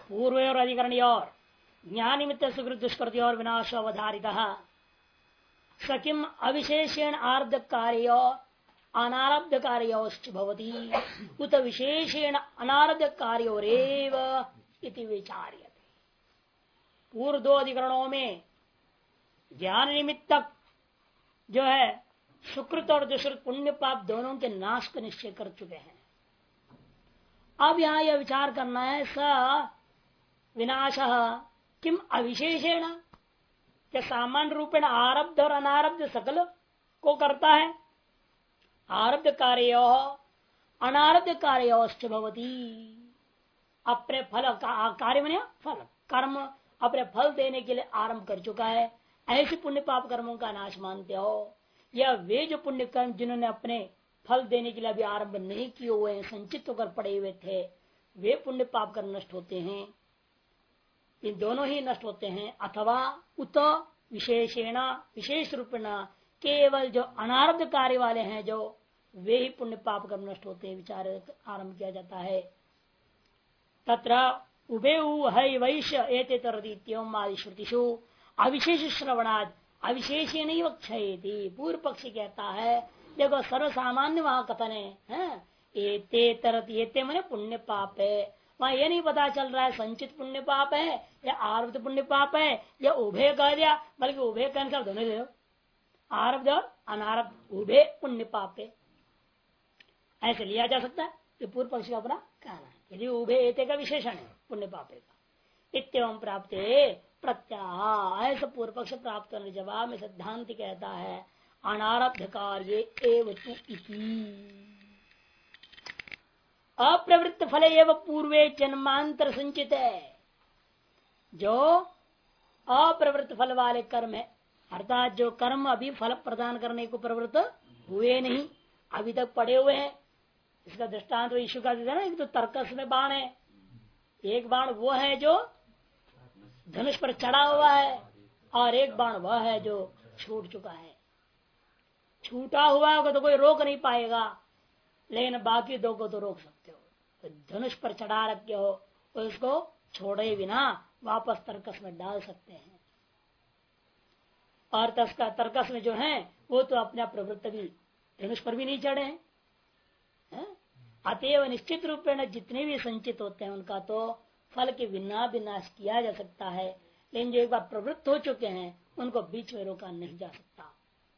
पूर्व और अधिकरण और ज्ञान निमित्त सुकृत दुष्कृति और विनाश अवधारित सकिम अविशेषेण आर्ध कार्य अनारब्ध कार्योश्च भवति उत विशेषेण अनारब्ध कार्योरेव इति विचार्यते। पूर्व दो अधिकरणों में ज्ञान निमित्तक जो है सुकृत और दुष्कृत पुण्य पाप दोनों के नाश का निश्चय कर चुके हैं। अब यहां यह विचार करना है स विनाश किम अविशेषेण, क्या सामान्य रूपेण आरब्ध और अनारब्ध सकल को करता है। आरब्ध कार्य अनारब्ध कार्योश्च भवति, अपने फल कार्य में फल कर्म अपने फल देने के लिए आरंभ कर चुका है। ऐसे पुण्य पाप कर्मों का नाश मानते हो, या वे जो पुण्य कर्म जिन्होंने अपने फल देने के लिए अभी आरंभ नहीं किए हुए हैं, संचित होकर पड़े हुए थे, वे पुण्य पाप कर्म नष्ट होते हैं। इन दोनों ही नष्ट होते हैं। अथवा उत विशेषेण विशेष रूपेण केवल जो अनारब्ध कार्य वाले हैं जो वे ही पुण्य पाप कर्म नष्ट होते हैं, विचार आरंभ किया जाता है। तत्र उभे वैश्य एते तरदीत्यम आदि श्रुतिषु अविशेष श्रवणाद अविशेषेण क्षयति। पूर्व पक्षी कहता है देखो सर्वसामान्य वहां कथन है, एते तरत एते मने पुण्य पाप है। वहां ये नहीं पता चल रहा है संचित पुण्य पाप है या आरब्ध पुण्य पाप है या उभय कह दिया, बल्कि उभय कहने का दोनों ले लो, आरब्ध और अनारब्ध उभय पुण्य पाप है, ऐसे लिया जा सकता है। ये पूर्व पक्षी का अपना कहना है। यदि उभय एते का विशेषण है पुण्य पाप का इत्यवं प्राप्त प्रत्याह, ऐसा पूर्व पक्ष प्राप्त करने जवाब में सिद्धांत कहता है अनारब्ध कार्य एव तु इति अप्रवृत्त फल एवं पूर्वे जन्मांतर संचित है। जो अप्रवृत्त फल वाले कर्म है, अर्थात जो कर्म अभी फल प्रदान करने को प्रवृत्त हुए नहीं, अभी तक पड़े हुए हैं। इसका दृष्टांत तो ईशु का देता है ना, एक तो तर्कस में बाण है, एक बाण वो है जो धनुष पर चढ़ा हुआ है और एक बाण वह है जो छूट चुका है। छूटा हुआ होगा तो कोई रोक नहीं पाएगा, लेकिन बाकी दो को तो रोक सकते हो। तो धनुष पर चढ़ा रखे हो तो इसको छोड़े बिना वापस तर्कस में डाल सकते हैं। और तर्कस में जो है वो तो अपने प्रवृत्त भी धनुष पर भी नहीं चढ़े हैं। अतएव निश्चित रूप में जितने भी संचित होते हैं उनका तो फल के बिना विनाश किया जा सकता है, लेकिन जो एक बार प्रवृत्त हो चुके हैं उनको बीच में रोका नहीं जा सकता।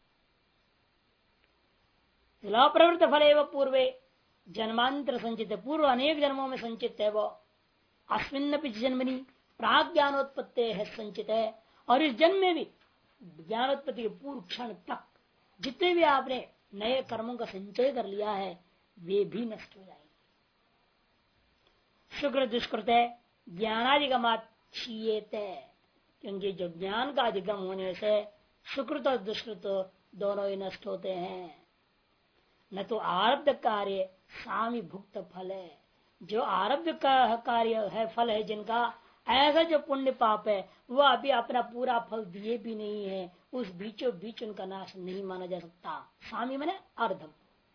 प्रवृत्त फल एवं पूर्वे जन्मांतर संचित है, पूर्व अनेक जन्मों में संचित है। वो अस्मिन्नपि जन्मनि प्राग ज्ञानोत्पत्ति है संचित है, और इस जन्म में भी ज्ञानोत्पत्ति के पूर्व क्षण तक जितने भी आपने नए कर्मों का संचय कर लिया है वे भी नष्ट हो जाएंगे। शुक्र दुष्कृत है ज्ञानाधिगमात क्षीयते, क्योंकि जो ज्ञान का अधिगम होने से सुकृत और दुष्कृत दोनों ही नष्ट होते हैं। न तो आरब्ध कार्य सामी भुक्त फल है, जो आरब्ध का कार्य है फल है जिनका ऐसा जो पुण्य पाप है वह अभी अपना पूरा फल दिए भी नहीं है, उस बीचों बीच उनका नाश नहीं माना जा सकता। सामी माने अर्धम,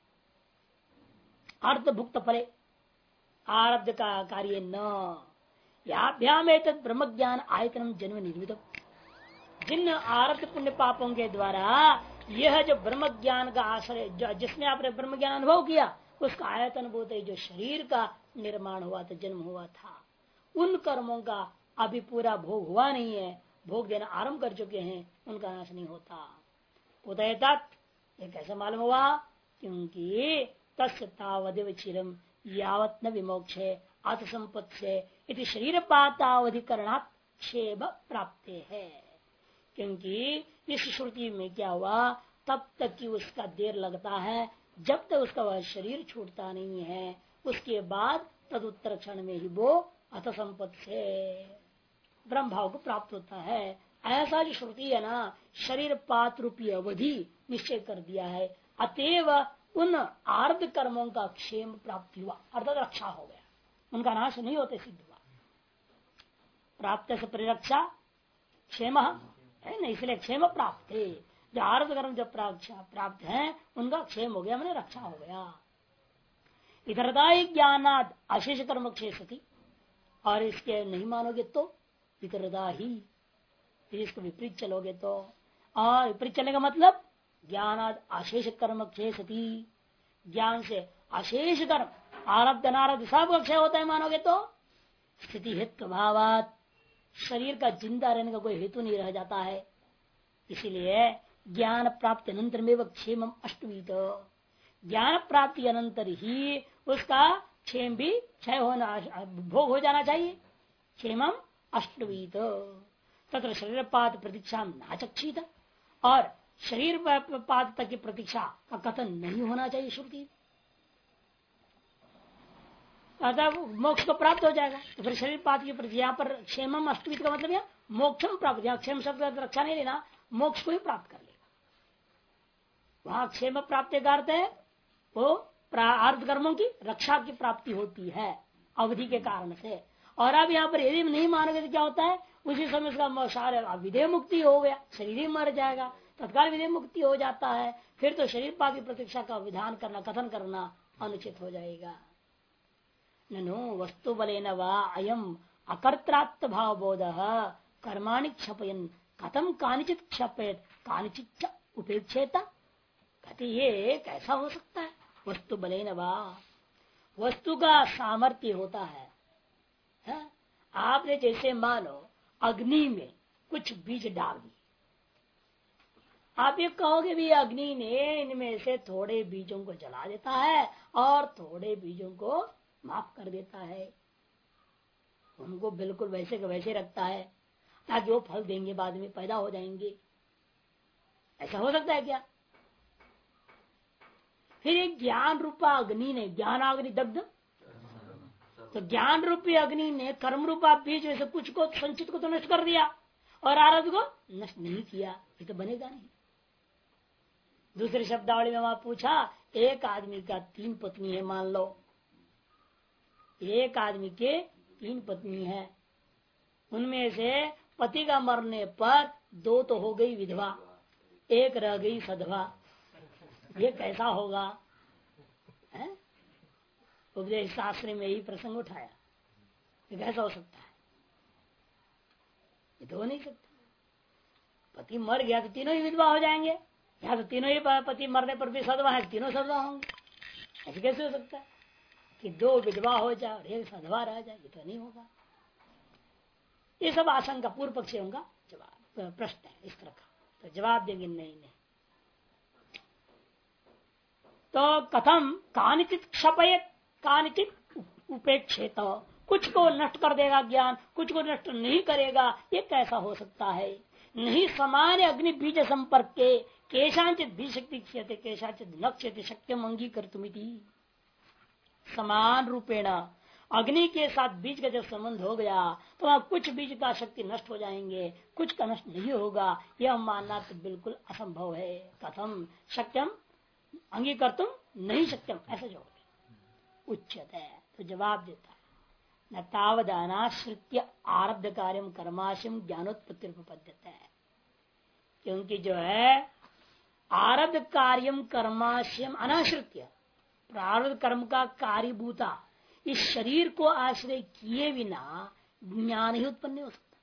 अर्ध भुक्त फले आरब्ध का कार्य न याभ्याम ब्रह्म ज्ञान आयतनम जन्म निर्मित। जिन आरब्ध पुण्य पापों के द्वारा यह जो ब्रह्म ज्ञान का आश्रय जिसमें आपने ब्रह्म ज्ञान अनुभव किया उसका आयतन बोध जो शरीर का निर्माण हुआ था, जन्म हुआ था, उन कर्मों का अभी पूरा भोग हुआ नहीं है, भोग देना आरंभ कर चुके हैं, उनका नाश नहीं होता। उदय तत् कैसे मालूम हुआ? क्योंकि तस्य तावदेव चिरम यावत न विमोक्षे अथ संपत्ति इति शरीर पातावधिकरणात् क्षेम प्राप्त है। क्योंकि इस श्रुति में क्या हुआ, तब तक कि उसका देर लगता है, जब तक उसका वह शरीर छूटता नहीं है, उसके बाद तदुत्तर क्षण में ही वो अथ संपत्ति से ब्रह्म भाव को प्राप्त होता है। ऐसा जो श्रुति है ना, शरीर पात रूपी अवधि निश्चय कर दिया है, अतएव उन आर्ध कर्मों का क्षेम प्राप्ति हुआ, अर्थात रक्षा हो गया, उनका नाश नहीं होते, सिद्ध हुआ। प्राप्त से परिरक्षा क्षेम है ना, इसलिए क्षेम प्राप्त है। जो आर्ध कर्म जब प्राप्त है उनका क्षेम हो गया, मैंने रक्षा हो गया। इधरदायी ज्ञानाद अशेष कर्म क्षेषति, और इसके नहीं मानोगे तो वितरदा ही, फिर इसको विपरीत चलोगे तो। और विपरीत चलने का मतलब ज्ञान अशेष कर्म क्षय सती, ज्ञान से अशेष कर्म आरब्ध अनारब्ध सब क्षय होता है मानोगे तो स्थिति हेतु भावात, शरीर का जिंदा रहने का कोई हेतु नहीं रह जाता है। इसीलिए ज्ञान प्राप्ति अनंतर में वह क्षेम अष्टवीत, ज्ञान प्राप्ति अनंतर ही उसका क्षेम भी क्षय होना भोग हो जाना चाहिए। क्षेम अष्टवीत तथा शरीर पात प्रतीक्षा नाचक्षित, और शरीर पात तक की प्रतीक्षा का कथन नहीं होना चाहिए श्रुति। अतः मोक्ष को प्राप्त हो जाएगा तो फिर शरीर पात की प्रतीक्षा, यहाँ पर क्षेमम अष्टवीत का मतलब है मोक्षम प्राप्त, यहाँ क्षेम शब्द का रक्षा नहीं लेना, मोक्ष को ही प्राप्त कर लेगा। वहां क्षेम प्राप्ति का अर्थ है वो अर्ध कर्मों की रक्षा की प्राप्ति होती है अवधि के कारण से। और अब यहाँ पर यदि नहीं मानोगे तो क्या होता है, उसी समय उसका सारे विधेय मुक्ति हो गया, शरीर ही मर जाएगा, तत्काल विधेय मुक्ति हो जाता है। फिर तो शरीर पात की प्रतीक्षा का विधान करना कथन करना अनुचित हो जाएगा। ननु वस्तु बलेन वा अयम अकर्त्रात्म भाव बोध कर्माणि क्षपयन कथम कानिचित क्षपेत कानिचित उपेक्षेता, कहते ये कैसा हो सकता है। वस्तु बलेन वा, वस्तु का सामर्थ्य होता है। आपने जैसे मानो अग्नि में कुछ बीज डाल दिए, आप ये कहोगे भी अग्नि ने इनमें से थोड़े बीजों को जला देता है और थोड़े बीजों को माफ कर देता है, उनको बिल्कुल वैसे के वैसे रखता है ताकि वो फल देंगे, बाद में पैदा हो जाएंगे। ऐसा हो सकता है क्या? फिर एक ज्ञान रूपा अग्नि ने, ज्ञान अग्नि दग्ध, तो ज्ञान रूपी अग्नि ने कर्म रूपा बीज में से कुछ को संचित को तो नष्ट कर दिया और आरब्ध को नष्ट नहीं किया, ये तो बनेगा नहीं। दूसरी शब्दावली में वहां पूछा, एक आदमी का 3 पत्नी है, मान लो एक आदमी के 3 पत्नी है, उनमें से पति का मरने पर 2 तो हो गई विधवा, 1 रह गई सधवा, ये कैसा होगा? उपदेश शास्त्र में यही प्रसंग उठाया, ये कैसा हो सकता है? ये तो हो नहीं सकता। पति मर गया तो तीनों ही विधवा हो जाएंगे, या तो तीनों ही पति मरने पर भी सधवा है, तीनों सधवा होंगे। ऐसे कैसे हो सकता है कि 2 विधवा हो जाए और 1 सधवा रह जाए? ये तो नहीं होगा। ये सब आशंका पूर्व पक्षी होगा जवाब प्रश्न है इस तरह का, तो जवाब देंगे नहीं नहीं। तो कथम कानिचित क्षपयत कानिचित उपेक्षित, कुछ को नष्ट कर देगा ज्ञान, कुछ को नष्ट नहीं करेगा, ये कैसा हो सकता है? नहीं सामान्य अग्नि बीज संपर्क के केशांचित भी शक्ति क्षयते केशांचित न क्षयते शक्यम अंगीकर्तुमिति। समान रूपेण अग्नि के साथ बीज का जब संबंध हो गया तो वहां कुछ बीज का शक्ति नष्ट हो जाएंगे, कुछ का नष्ट नहीं होगा, यह मानना तो बिल्कुल असंभव है। कथम शक्यम अंगीकर्तुम नहीं शक्यम, ऐसा जो उच्चत है। तो जवाब देता है, न तावद अनाश्रित्य आरब्ध कार्यम कर्माशम ज्ञानोत्पत्ति उपपद्यते है, क्योंकि जो है आरब्ध कार्यम कर्माशयम अनाश्रित्य, प्रारब्ध कर्म का कार्यभूता इस शरीर को आश्रय किए बिना ज्ञान ही उत्पन्न हो सकता।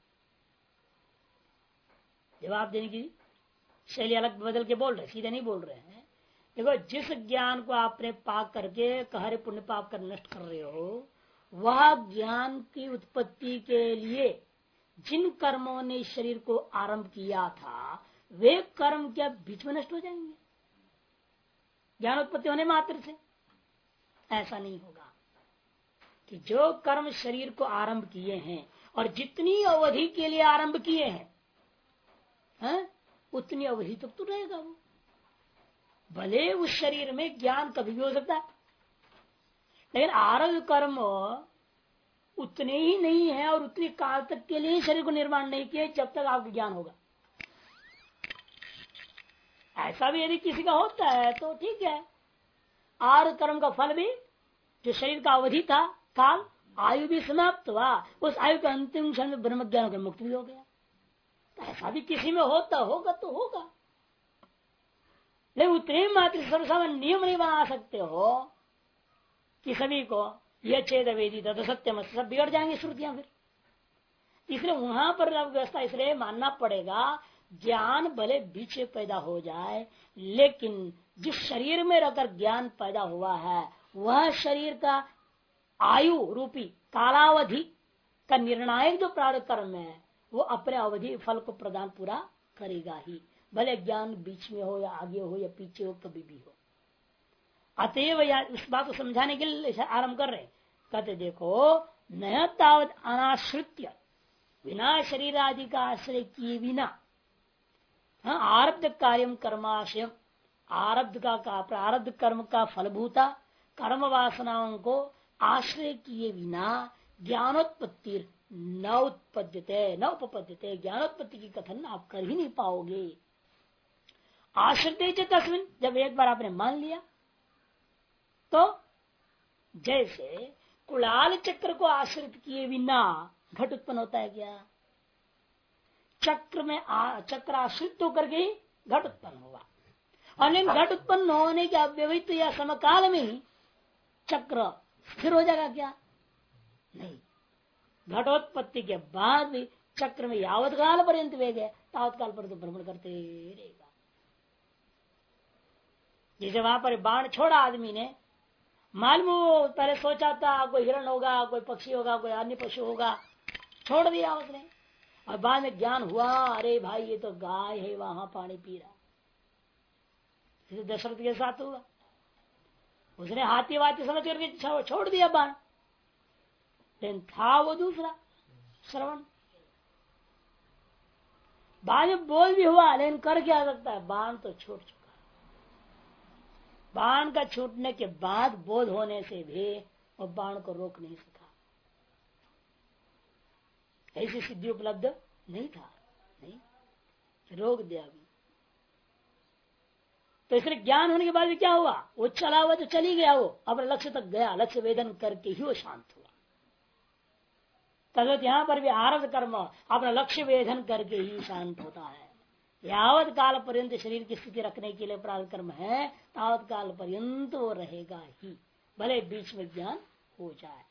जवाब देने की शैली अलग बदल के बोल रहे, सीधे नहीं बोल रहे हैं। देखो, जिस ज्ञान को आपने पाक करके कहरे पुण्य पाप कर नष्ट कर रहे हो, वह ज्ञान की उत्पत्ति के लिए जिन कर्मों ने शरीर को आरंभ किया था, वे कर्म क्या बीच में नष्ट हो जाएंगे ज्ञान उत्पत्ति होने मात्र से? ऐसा नहीं होगा कि जो कर्म शरीर को आरंभ किए हैं और जितनी अवधि के लिए आरंभ किए हैं, उतनी अवधि तक तो रहेगा वो। भले उस शरीर में ज्ञान कभी भी हो सकता है, लेकिन आरंभ कर्म उतने ही नहीं है और उतने काल तक के लिए शरीर को निर्माण नहीं किए जब तक आपको ज्ञान होगा। ऐसा भी यदि किसी का होता है तो ठीक है, आर कर्म का फल भी जो शरीर का अवधि था काल, आयु भी समाप्त हुआ, उस आयु के अंतिम क्षण में ब्रह्म ज्ञान होकर मुक्त भी हो गया। तो ऐसा भी किसी में होता होगा तो होगा, लेकिन उतने मात्र सर्वसामान्य नियम नहीं बना सकते हो कि सभी को यह छेद वेदी तथा सत्यम सब बिगड़ जाएंगे श्रुतियां फिर। इसलिए वहां पर व्यवस्था इसलिए मानना पड़ेगा, ज्ञान भले बीच में पैदा हो जाए, लेकिन जिस शरीर में रहकर ज्ञान पैदा हुआ है वह शरीर का आयु रूपी कालावधि का निर्णायक जो प्रारब्ध कर्म है वो अपने अवधि फल को प्रदान पूरा करेगा ही, भले ज्ञान बीच में हो या आगे हो या पीछे हो, कभी भी हो। अतएव या इस बात को समझाने के लिए आरंभ कर रहे, कहते देखो न तावत अनाश्रित्य बिना शरीर आदि का आश्रय किए बिना आरब्ध कार्यम कर्माशय आरब्ध का प्रारब्ध कर्म का फलभूता कर्म वासनाओं को आश्रय किए बिना ज्ञानोत्पत्ति न उत्पद्यते न उपपद्यते, ज्ञानोत्पत्ति की कथन आप कर ही नहीं पाओगे। आश्रित तस्मिन, जब एक बार आपने मान लिया तो जैसे कुलाल चक्र को आश्रित किए बिना घट उत्पन्न होता है क्या? चक्र में चक्र आश्रित होकर के ही घट उत्पन्न हुआ, और लेकिन घट उत्पन्न होने के अव्यवहित या समकाल में ही चक्र स्थिर हो जाएगा क्या? नहीं, घटोत्पत्ति के बाद भी चक्र में यावत काल पर्यंत वेग है तावत काल पर तो भ्रमण करते रहेगा। जैसे वहां पर बाण छोड़ा आदमी ने, मालूम पहले सोचा था कोई हिरण होगा, कोई पक्षी होगा, कोई अन्य पशु होगा, छोड़ दिया उसने, और बाद में ज्ञान हुआ अरे भाई ये तो गाय है वहां पानी पी रहा। दशरथ के साथ हुआ, उसने हाथी वाती समझ करके छोड़ दिया बाण, लेकिन था वो दूसरा श्रवण। बाद में बोल भी हुआ, लेकिन कर क्या सकता है, बाण तो छूट चुका। बाण का छूटने के बाद बोध होने से भी वो बाण को रोक नहीं सका, ऐसी सिद्धि उपलब्ध नहीं था, नहीं रोक दिया भी। तो इसलिए ज्ञान होने के बाद भी क्या हुआ, वो चला हुआ तो चली गया, वो अपने लक्ष्य तक गया, लक्ष्य वेदन करके ही वो शांत हुआ। तब यहां पर भी आरब्ध कर्म अपना लक्ष्य वेदन करके ही शांत होता है। यावत काल पर्यंत शरीर की स्थिति रखने के लिए प्रारब्ध कर्म है, तावत काल पर्यंत वो रहेगा ही, भले बीच में ज्ञान हो जाए।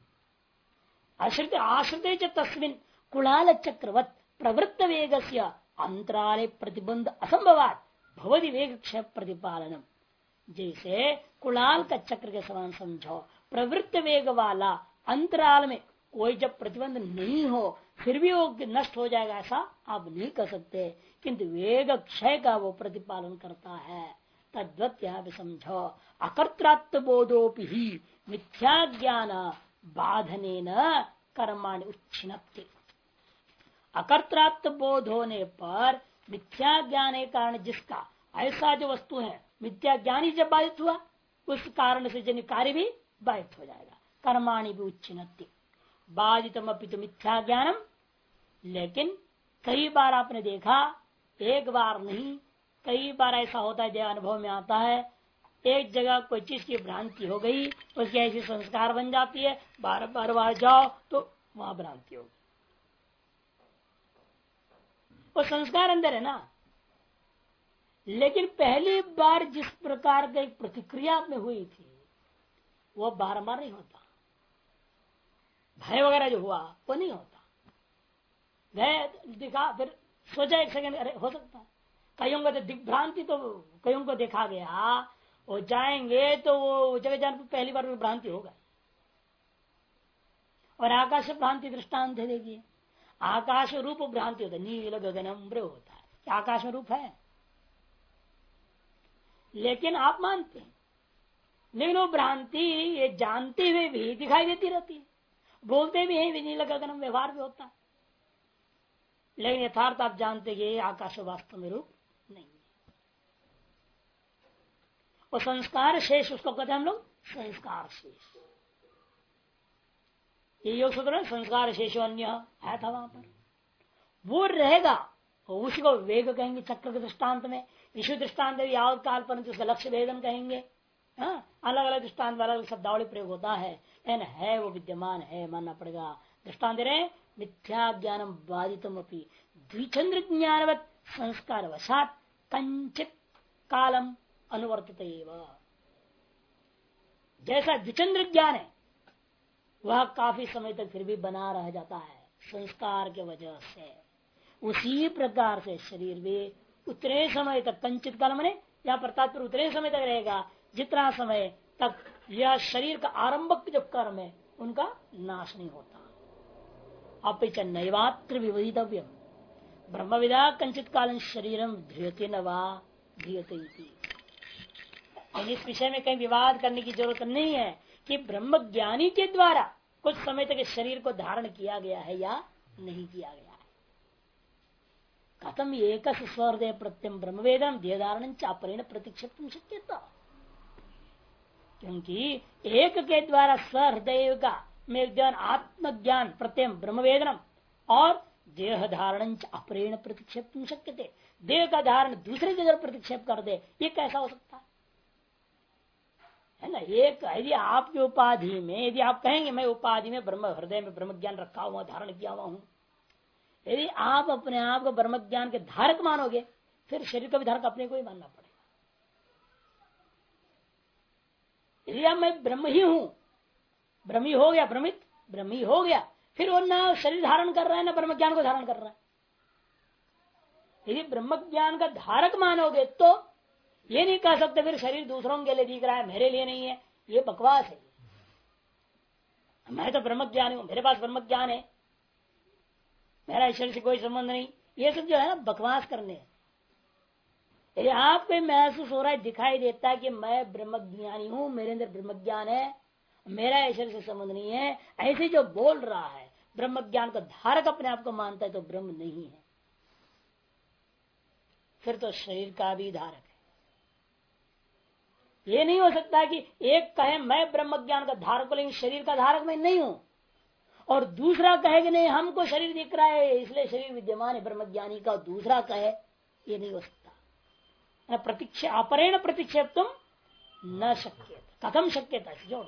आश्रित तस्मिन कुलाल चक्रवत प्रवृत्त वेग से अंतराले प्रतिबंध असंभवात भवति वेग क्षय प्रतिपालनम। जैसे कुलाल का चक्र के समान समझो, प्रवृत्त वेग वाला अंतराल में कोई जब प्रतिबंध नहीं हो फिर भी वो नष्ट हो जाएगा ऐसा आप नहीं कर सकते, किंतु वेग क्षय का वो प्रतिपालन करता है। तद्वत यहाँ पे समझो, अकर्तृत्व बोधोपि ही मिथ्या ज्ञान बाधने न कर्माणि उच्छिन्नति। अकर्तृत्व बोध होने पर मिथ्या ज्ञान के कारण जिसका ऐसा जो वस्तु है मिथ्या ज्ञानी जब बाधित हुआ उस कारण से जन कार्य भी बाधित हो जाएगा, कर्माणि भी उच्छिन्नति। बाधितम अपितु मिथ्या ज्ञानम, लेकिन कई बार आपने देखा, एक बार नहीं कई बार ऐसा होता है, जो अनुभव में आता है, एक जगह कोई चीज की भ्रांति हो गई, उसकी ऐसी संस्कार बन जाती है, बार बार जाओ तो वहां भ्रांति होगी। वो संस्कार अंदर है ना, लेकिन पहली बार जिस प्रकार की प्रतिक्रिया में हुई थी वो बार बार नहीं होता। भय वगैरह जो हुआ वो नहीं होता, भय दिखा फिर सोचा एक सेकंड अरे हो सकता है, कईयों को तो दिग्भ्रांति तो कईयों को देखा गया, वो जाएंगे तो वो जगह जाने पर पहली बार भ्रांति होगा। और आकाश भ्रांति दृष्टांत देखिए, आकाश रूप भ्रांति होता है, नील गगनम्र होता है, क्या आकाश में रूप है? लेकिन आप मानते हैं, लेकिन वो भ्रांति ये जानते हुए भी दिखाई देती रहती है, बोलते भी हैं नील गगनम, व्यवहार भी होता है, लेकिन यथार्थ आप जानते हैं ये आकाश वास्तव में रूप नहीं है। वो संस्कार शेष, उसको कहते हैं हम लोग संस्कार शेष। ये योग सूत्र संस्कार शेष अन्य आया था वहां पर, वो रहेगा, उसी को वेग कहेंगे चक्र के दृष्टांत में। विश्व दृष्टांत यावत काल परंतु उसका लक्ष्य भेदन कहेंगे। अलग अलग दृष्टांत अलग शब्दावली प्रयोग होता है, लेकिन है वो विद्यमान है, मानना पड़ेगा। दृष्टांत रहे मिथ्या ज्ञानम बाधितम अपनी द्विचंद्र ज्ञानवत संस्कार वशात कंचित कालम अनुवर्तित। जैसा द्विचंद्र ज्ञान है, वह काफी समय तक फिर भी बना रह जाता है संस्कार के वजह से। उसी प्रकार से शरीर भी उतने समय तक, कंचित काल मने यहाँ पर तात्पर्य उतने समय तक रहेगा जितना समय तक यह शरीर का आरंभक जो कर्म है उनका नाश नहीं होता। अपिच नैवात्र विवदितव्यम ब्रह्मविदा कंचित काल शरीरम ध्रियते न वा ध्रियते इति। इस विषय में कहीं विवाद करने की जरूरत नहीं है कि ब्रह्म ज्ञानी के द्वारा कुछ समय तक शरीर को धारण किया गया है या नहीं किया गया है। कथम एक स्वहृदय प्रत्यम ब्रह्मवेदम देहधारण चापरेण प्रतिक्षेप्तुम शक्यता, क्योंकि एक के द्वारा स्वहृदय का में ज्ञान आत्मज्ञान प्रत्यम ब्रह्मवेदनम और देह धारण अपरेण प्रतिक्षेप्तुम शक्यते, देह का धारण दूसरे की तरफ प्रतिक्षेप कर दे, ये कैसा हो सकता है ना। एक यदि आपकी उपाधि में, यदि आप कहेंगे मैं उपाधि में ब्रह्म हृदय में ब्रह्म ज्ञान रखा हुआ धारण किया हुआ हूं, यदि आप अपने आप को ब्रह्म ज्ञान के धारक मानोगे फिर शरीर का भी धारक अपने को ही मानना पड़ेगा। यदि आप मैं ब्रह्म ही हूं, ब्रह्मी हो गया, भ्रमित ब्रह्मी हो गया, फिर वो ना शरीर धारण कर रहा है ना ब्रह्म ज्ञान को धारण कर रहा है। यदि ब्रह्म ज्ञान का धारक मानोगे तो ये नहीं कह सकते फिर शरीर दूसरों के लिए दिख रहा है मेरे लिए नहीं है, ये बकवास है। मैं तो ब्रह्म ज्ञानी हूं, मेरे पास ब्रह्म ज्ञान है, मेरा ईश्वर से कोई संबंध नहीं, ये सब जो है ना बकवास करने। यदि आपको महसूस हो रहा है, दिखाई देता है कि मैं ब्रह्म ज्ञानी हूं, मेरे अंदर ब्रह्म ज्ञान है, मेरा ईश्वर से संबंध नहीं है, ऐसे जो बोल रहा है ब्रह्म ज्ञान का धारक अपने आप को मानता है तो ब्रह्म नहीं है, फिर तो शरीर का भी धारक है। ये नहीं हो सकता कि एक कहे मैं ब्रह्म ज्ञान का धारक, लेकिन शरीर का धारक मैं नहीं हूं, और दूसरा कहे कि नहीं हमको शरीर दिख रहा है इसलिए शरीर विद्यमान है ब्रह्म ज्ञानी का, दूसरा कहे, ये नहीं हो सकता। प्रतीक्षा अपरेण प्रतिक्षेप तुम न शक्य, कथम शक्यता जोड़,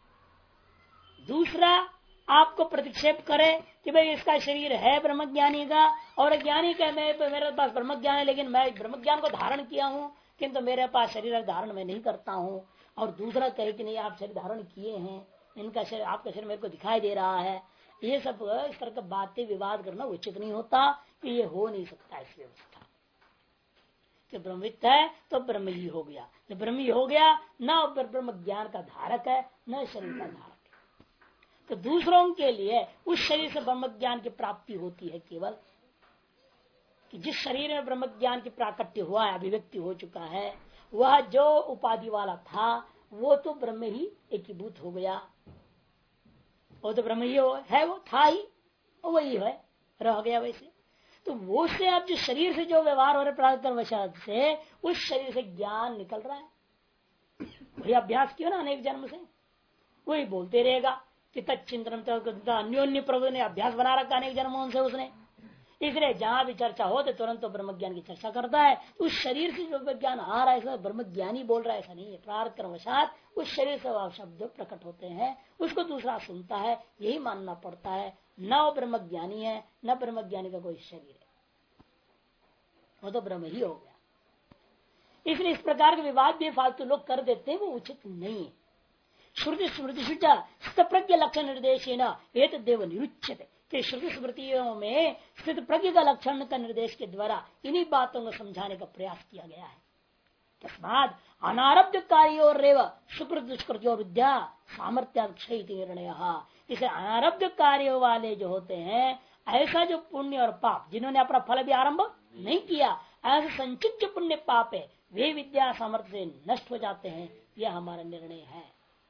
दूसरा आपको प्रतिक्षेप करे कि भाई इसका शरीर है ब्रह्म ज्ञानी का, और ज्ञानी का मेरे पास ब्रह्म ज्ञान है लेकिन मैं ब्रह्म ज्ञान को धारण किया हूं किंतु मेरे पास शरीर धारण मैं नहीं करता हूं, और दूसरा कहे कि नहीं आप शरीर धारण किए हैं, इनका शरीर आपका शरीर मेरे को दिखाई दे रहा है। ये सब इस तरह का बातें विवाद करना उचित नहीं होता, कि ये हो नहीं सकता इस व्यवस्था कि ब्रह्मविद है तो ब्रह्म ही हो गया, तो ब्रह्म ही हो गया न ब्रह्म ज्ञान का धारक है न शरीर का धारक है। तो दूसरों के लिए उस शरीर से ब्रह्म ज्ञान की प्राप्ति होती है केवल कि जिस शरीर में ब्रह्म ज्ञान की प्राकट्य हुआ है, अभिव्यक्ति हो चुका है, वह जो उपाधि वाला था वो तो ब्रह्म ही एकीभूत हो गया, वो तो ब्रह्म ही है, वो था ही, वही है, रह गया वैसे। तो वो से अब जो शरीर से जो व्यवहार हो रहे प्राकृत वशात से, उस शरीर से ज्ञान निकल रहा है, वही अभ्यास किया ना अनेक जन्म से, वही बोलते रहेगा कि तत्चिंतन अन्योन्य प्रभु ने अभ्यास बना रखा अनेक जन्मों से उसने, इसलिए जहां भी चर्चा हो तो तुरंत तो ब्रह्म ज्ञान की चर्चा करता है। उस शरीर से जो ज्ञान आ रहा है इसमें ब्रह्म ज्ञानी बोल रहा है ऐसा नहीं है, प्रारब्ध कर्मवशात उस शरीर से शब्द प्रकट होते हैं, उसको दूसरा सुनता है, यही मानना पड़ता है। न वो ब्रह्म ज्ञानी है न ब्रह्म ज्ञानी का कोई शरीर है, वो तो ब्रह्म ही हो गया। इसलिए इस प्रकार के विवाद भी फालतू लोग कर देते हैं, वो उचित नहीं है। श्रुति स्मृति प्रज्ञ लक्षण निर्देश एक देव निरुच्यते कि श्रुति स्मृतियों में स्थित प्रज्ञ का लक्षण का निर्देश के द्वारा इन्हीं बातों को समझाने का प्रयास किया गया है। तस्माद अनारब्ध कार्यो रेव सुकृत दुष्कृत्यो विद्या सामर्थ्य क्षय निर्णय, इसे अनारब्ध कार्यों वाले जो होते हैं, ऐसा जो पुण्य और पाप जिन्होंने अपना फल भी आरंभ नहीं किया, ऐसे संचित जो पुण्य पाप है वे विद्या सामर्थ्य से नष्ट हो जाते हैं, यह हमारा निर्णय है।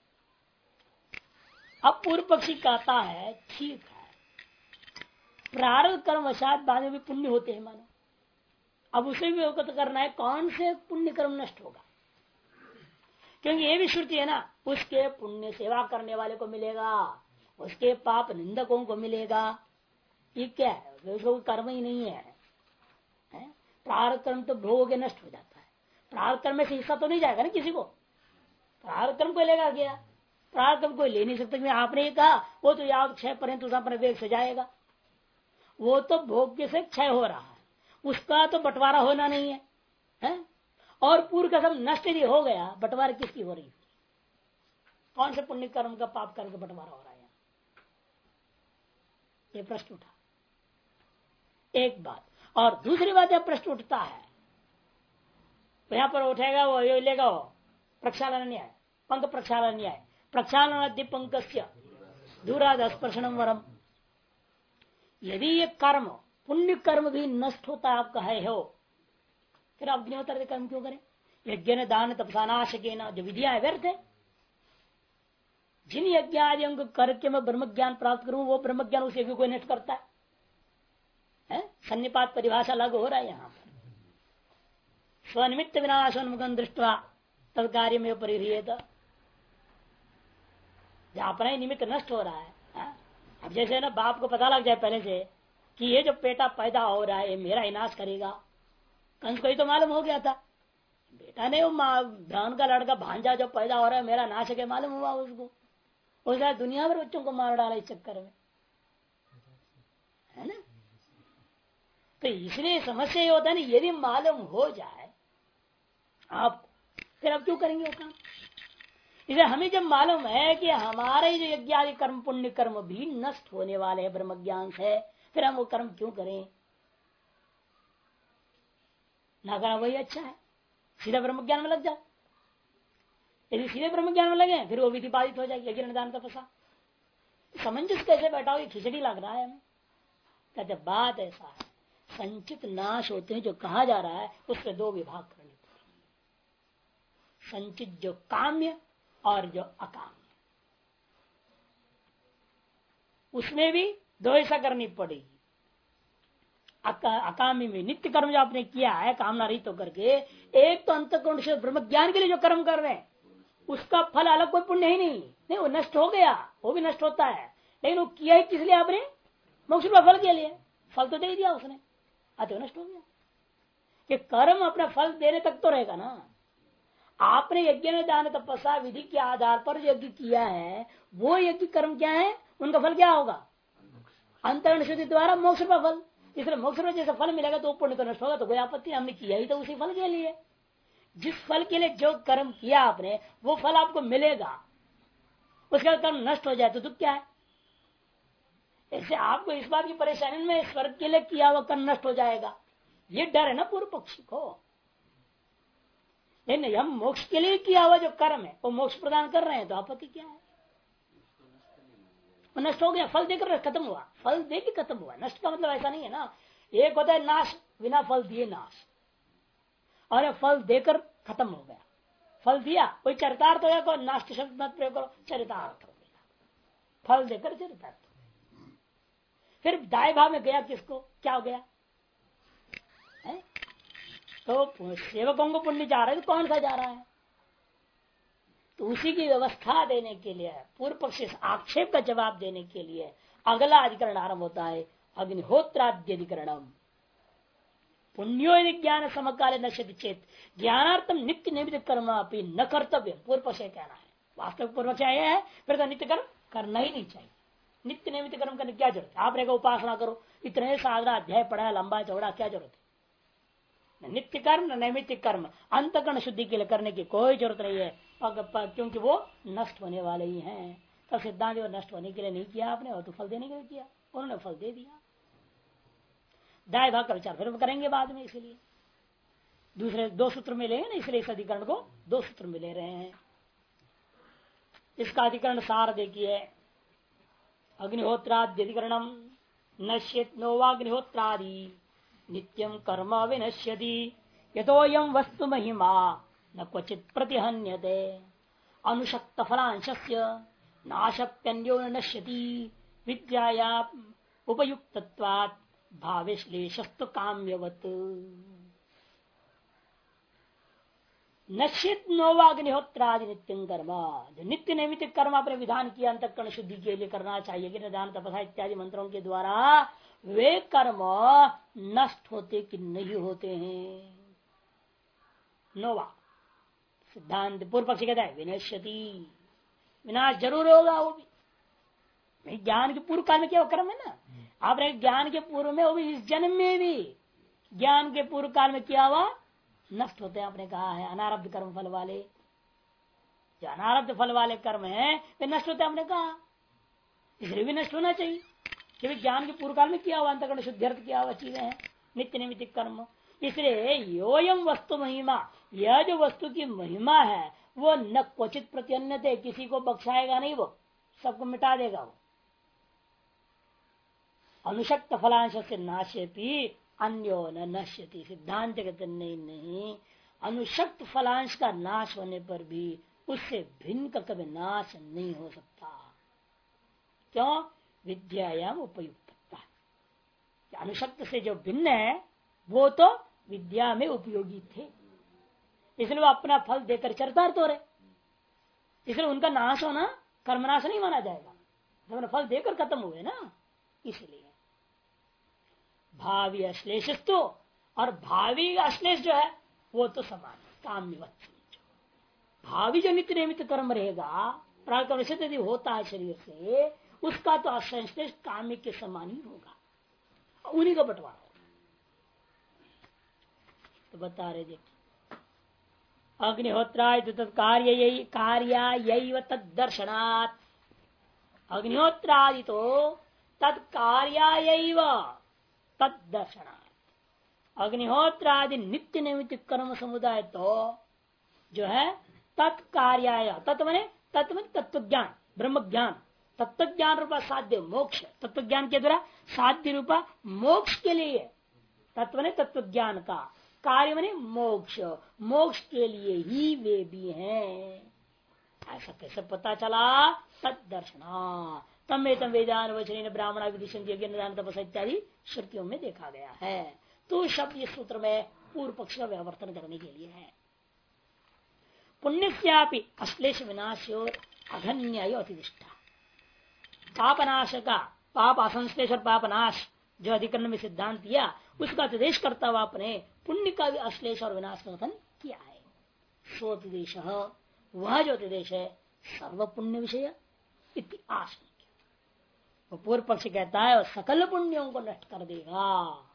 अब पूर्व पक्षी कहता है ठीक है, प्रारब्ध कर्म वशात बाद में भी पुण्य होते हैं मानो, अब उसे भी अवगत करना है कौन से पुण्य कर्म नष्ट होगा, क्योंकि ये भी श्रुति है ना, उसके पुण्य सेवा करने वाले को मिलेगा, उसके पाप निंदकों को मिलेगा। ये क्या है, उसको कर्म ही नहीं है, प्रारब्ध कर्म तो भोग के नष्ट हो जाता है, प्रारब्ध कर्म में से हिस्सा तो नहीं जाएगा ना किसी को, प्रारब्ध कर्म को लेगा गया, प्रारब्ध कर्म कोई ले नहीं सकता। आपने ये कहा वो तो याद क्षय पर्यंत अपने वेग से जाएगा, वो तो भोग से क्षय हो रहा है, उसका तो बंटवारा होना नहीं है, और पूर्व का सब नष्ट यदि हो गया, बंटवारा किसकी हो रही, कौन से पुण्य कर्म का पाप कर्म का बंटवारा हो रहा है, ये प्रश्न उठा एक बात। और दूसरी बात यह प्रश्न उठता है, यहां पर उठेगा वो ये लेगा वो प्रक्षालन न्याय, पंख प्रक्षालन न्याय, प्रक्षालन पंक दूराद स्पर्शनम वरम। यदि ये कर्म पुण्य कर्म भी नष्ट होता है, आप कहे हो, फिर आप अग्निहोत्र कर्म क्यों करें? यज्ञ न दान तपसा नाश के न, जो विधियां है व्यर्थ है। जिन यज्ञ आदि को करके मैं ब्रह्म ज्ञान प्राप्त करूं, वो ब्रह्म ज्ञान उस यज्ञ को नष्ट करता है? सन्निपात परिभाषा लागू हो रहा है यहाँ पर। स्वनिमित्त विनाशोन्मुखं दृष्टवा तद कार्य में परिह्रियेत। अपना ही निमित्त नष्ट हो रहा है। अब जैसे ना बाप को पता लग जाए पहले से कि ये जो बेटा पैदा हो रहा है ये मेरा ही नाश करेगा। कंस को ही तो मालूम हो गया था, बेटा ने वो बहन का लड़का भांजा जो पैदा हो रहा है मेरा नाश है, मालूम हुआ उसको। उसने दुनिया भर बच्चों को मार डाला इस चक्कर में, है ना। तो इसलिए समस्या ये होता है ना, यदि मालूम हो जाए आप, फिर आप क्यों करेंगे वो काम? इसे हमें जब मालूम है कि हमारे जो यज्ञ आदि कर्म पुण्य कर्म भी नष्ट होने वाले हैं ब्रह्म ज्ञान से, फिर हम वो कर्म क्यों करें? ना करना वही अच्छा है, सीधा ब्रह्म ज्ञान में लग जाओ। यदि सीधे ब्रह्म ज्ञान में लगे फिर वो विधि बाधित हो जाएगी। यज्ञ निदान तपसा समंजस कैसे बैठाओ, ये खिचड़ी लग रहा है हमें। कहते बात ऐसा है, संचित नाश होते हैं जो कहा जा रहा है, उससे दो विभाग करने पड़ेंगे। संचित जो काम्य और जो अकाम्य, उसमें भी दो ऐसा करनी पड़ेगी। अकामी में नित्य कर्म जो आपने किया है कामना रहित होकर के, एक तो अंतःकरण से ब्रह्म ज्ञान के लिए जो कर्म कर रहे हैं उसका फल अलग कोई पुण्य ही नहीं, वो नष्ट हो गया, वो भी नष्ट होता है। लेकिन वो किया ही किस लिए आपने? मोक्ष का फल के लिए। फल तो दे दिया उसने, अतः नष्ट हो गया। कि कर्म अपना फल देने तक तो रहेगा ना। आपने यज्ञ में दान तपस्या विधि के आधार पर जो यज्ञ किया है, वो यज्ञ कर्म क्या है, उनका फल क्या होगा? अंतरण शुद्धि द्वारा मोक्ष का फल। इसलिए मोक्ष में जैसे फल मिलेगा तो पुण्य तो नष्ट होगा, तो कोई आपत्ति, हमने किया ही तो उसी फल के लिए। जिस फल के लिए जो कर्म किया आपने वो फल आपको मिलेगा, उसका कर्म नष्ट हो जाए तो दुख क्या है? ऐसे आपको इस बात की परेशानी में स्वर्ग के लिए किया हुआ कर्म नष्ट हो जाएगा, ये डर है ना पूर्व पक्षी को। लेकिन हम मोक्ष के लिए किया हुआ जो कर्म है वो मोक्ष प्रदान कर रहे हैं, तो आपत्ति क्या है? नष्ट हो गया, फल देकर खत्म हुआ, फल दे के खत्म हुआ। नष्ट का मतलब ऐसा नहीं है ना, एक होता है नाश, बिना फल दिए नाश, और फल देकर खत्म हो गया। फल दिया कोई चरितार्थ हो गया, कोई नाश शब्द मत प्रयोग करो, चरितार्थ हो गया, फल देकर चरितार्थ हो गया। फिर दाय भाव में गया किसको, क्या हो गया है? तो सेवकों को पुण्य जा रहा है, तो कौन सा जा रहा है? तो उसी की व्यवस्था देने के लिए, पूर्व पक्ष आक्षेप का जवाब देने के लिए अगला अधिकरण आरंभ होता है, अग्निहोत्राद्यधिकरणम। पुण्यो यदि ज्ञान समकाले नश्यति चेत ज्ञानार्थम नित्य निमित्त कर्म अपनी न कर्तव्य। पूर्व पक्ष कहना है, वास्तविक पूर्व पक्ष यह है, फिर तो नित्य कर्म करना ही नहीं चाहिए। नित्य निमित्त कर्म करने क्या जरूरत है? आप रहेगा उपासना करो, इतने सारा अध्याय पढ़ा लंबा चौड़ा, क्या जरूरत है? नित्य कर्म न नैमित्तिक कर्म अंतःकरण शुद्धि के लिए करने की कोई जरूरत नहीं है, क्योंकि वो नष्ट होने वाले ही हैं। तब सिद्धांत नष्ट होने के लिए नहीं किया आपने, और तो फल देने के लिए किया, उन्होंने फल दे दिया। दाय भाग का विचार फिर करेंगे बाद में, इसलिए दूसरे दो सूत्र में लेंगे ना, इसलिए इस अधिकरण को दो सूत्र में ले रहे हैं। इसका अधिकरण सार देखिए, अग्निहोत्राद्यधिकरणम नश्येत नोवाग्निहोत्रादि नित्यम कर्म विनश्यति यतोयम वस्तु महिमा न क्वचित प्रतिहन्यते अनुशक्त फलांशस्य नाशप्यन्यो नश्यति विद्याया उपयुक्तत्वात् भावेश्लेषस्तु काम्यवत्। नश्यत नोवाग्निहोत्रादि नित्यं कर्म, जो नित्य नैमित्तिक कर्म आपने विधान किया अंतःकरण शुद्धि के लिए करना चाहिए कि निदान तपस्या इत्यादि मंत्रों के द्वारा, वे कर्म नष्ट होते कि नहीं होते हैं? नोवा सिद्धांत पूर्व पक्षी कहता है विनश्यति, विनाश जरूर होगा। वो भी ज्ञान के पूर्व काल में क्या कर्म है ना, आपने ज्ञान के पूर्व में, वो भी इस जन्म में भी ज्ञान के पूर्व काल में किया हुआ नष्ट होते हैं। आपने कहा है अनारब्ध कर्म फल वाले, जो अनारब्ध फल वाले कर्म है वे नष्ट होते हैं, हमने कहा, इसलिए भी नष्ट होना चाहिए। क्योंकि ज्ञान के पूर्व काल में किया हुआ अंतःकरण शुद्ध्यर्थ किया हुआ चीजें हैं, नित्य नैमित्तिक कर्म। इसलिए योयम वस्तु महिमा, यह जो वस्तु की महिमा है वो न क्वचित प्रत्यन्यते, किसी को बख्शाएगा नहीं, वो सबको मिटा देगा। वो अनुशक्त फलांश से नाश्यति अन्यो न नश्यति, सिद्धांत कहते नहीं, अनुशक्त फलांश का नाश होने पर भी उससे भिन्न का कभी नाश नहीं हो सकता। क्यों? विद्यायाम उपयुक्तता, अनुशक्त से जो भिन्न है वो तो विद्या में उपयोगी थे, इसलिए वो अपना फल देकर चरितार्थ हो रहे, इसलिए उनका नाश होना कर्मनाश नहीं माना जाएगा, जब फल देकर खत्म हुए ना। इसलिए भावी अश्लेषस्तु, और भावी अश्लेष जो है वो तो समान काम निवत्त। भावी जो नित्य नियमित कर्म रहेगा प्रारब्ध से यदि होता है शरीर से, उसका तो अश्लेष काम्य के समान ही होगा, उन्हीं का बंटवारा होगा। तो बता रहे देखिए, अग्निहोत्राय कार्य तदर्शनात्, अग्निहोत्रादि तो तत्कार्यायैव तदर्शनात्, अग्निहोत्रादि नित्य नैमित्तिक कर्म समुदाय तो जो है तत्कार्याय, तत्व ने तत्व ज्ञान ब्रह्म ज्ञान, तत्व ज्ञान रूपा साध्य मोक्ष, तत्व ज्ञान के द्वारा साध्य रूपा मोक्ष के लिए, तत्व ने तत्व ज्ञान का, कार्य मने मोक्ष, मोक्ष के लिए ही वे भी हैं। ऐसा कैसे पता चला? तदर्शना तम वेदान वचन ब्राह्मण विदिशंति तपस इत्यादि श्रुतियों में देखा गया है। तो शब्द इस सूत्र में पूर्व पक्ष का व्यावर्तन करने के लिए है। पुण्यस्यापि अश्लेष विनाशोर अघन्य अतिष्ठा, पापनाश का, पाप असंश्लेष और पापनाश जो अधिकरण में सिद्धांत दिया उसका उपदेश करता हुआ अपने पुण्य का भी अश्लेष और विनाश का कथन किया है। सोपदेश, वह जो उपदेश है सर्व पुण्य विषय इति आशंका, वो पूर्व पक्ष कहता है सकल पुण्यों को नष्ट कर देगा,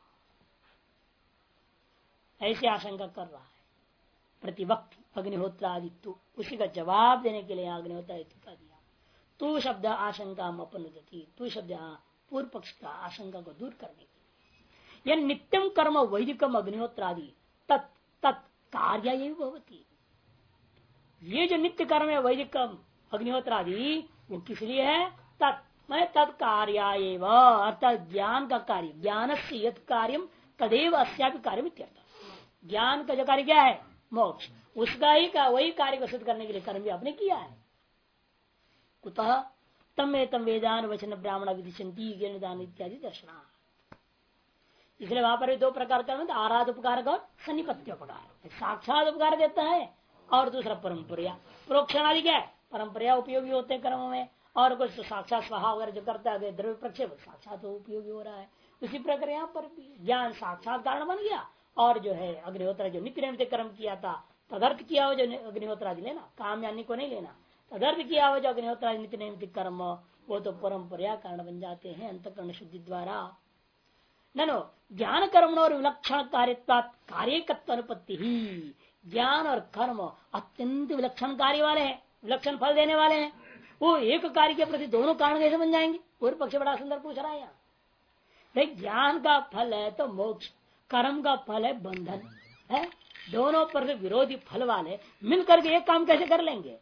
ऐसी आशंका कर रहा है। प्रतिवक्त अग्निहोत्रादित्य, उसी का जवाब देने के लिए अग्निहोत्र का दिया। तू शब्द आशंका अपनुदति, तू शब्द पूर्व पक्ष का आशंका को दूर करने के लिए। यह नित्यम कर्म वैदिकम अग्निहोत्रादि तत् तत् कार्य भवती, ये जो नित्य कर्म है वैदिकम अग्निहोत्रादि वो किस लिए है? तत् मैं तत्कार्य, अर्थात ज्ञान का कार्य, ज्ञान से यद कार्यम तदेव अस्यापि कार्य। ज्ञान का जो कार्य क्या है? मोक्ष, उसका ही का वही कार्य को सिद्ध करने के लिए कर्म भी आपने किया है। कुतः तम वेदान वचन ब्राह्मण विदिशंति इत्यादि दर्शना, इसलिए वहां पर दो प्रकार का आराध उपकार और सन्निपत्य उपकार, साक्षात उपकार देता है और दूसरा परंपरा। प्रोक्षणादि क्या है? परंपरा उपयोगी होते हैं कर्मों में, और कुछ तो साक्षात स्वाहा वगैरह जो करता है द्रव्य प्रक्षेप साक्षात उपयोगी हो रहा है। उसी प्रकार यहाँ पर भी ज्ञान साक्षात कारण बन गया, और जो है अग्निहोत्र जो नित्य नैमित्तिक कर्म किया था तदर्थ किया हुआ जो अग्निहोत्रादि लेना, काम यानी को नहीं लेना, तदर्थ किया हुआ जो अग्निहोत्रादि नित्य नैमित्तिक कर्म वो तो परंपरा कारण बन जाते हैं अंतःकरण शुद्धि द्वारा। ननो ज्ञान कर्म और विलक्षण कार्यकत्व अनुपत्ति ही, ज्ञान और कर्म अत्यंत विलक्षण कार्य वाले हैं, विलक्षण फल देने वाले हैं। वो एक कार्य के प्रति दोनों कारण कैसे बन जाएंगे? पूर्व पक्ष बड़ा सुंदर पूछ रहा है यहाँ। देख, ज्ञान का फल है तो मोक्ष, कर्म का फल है बंधन है, दोनों पर विरोधी फल वाले मिलकर के एक काम कैसे कर लेंगे?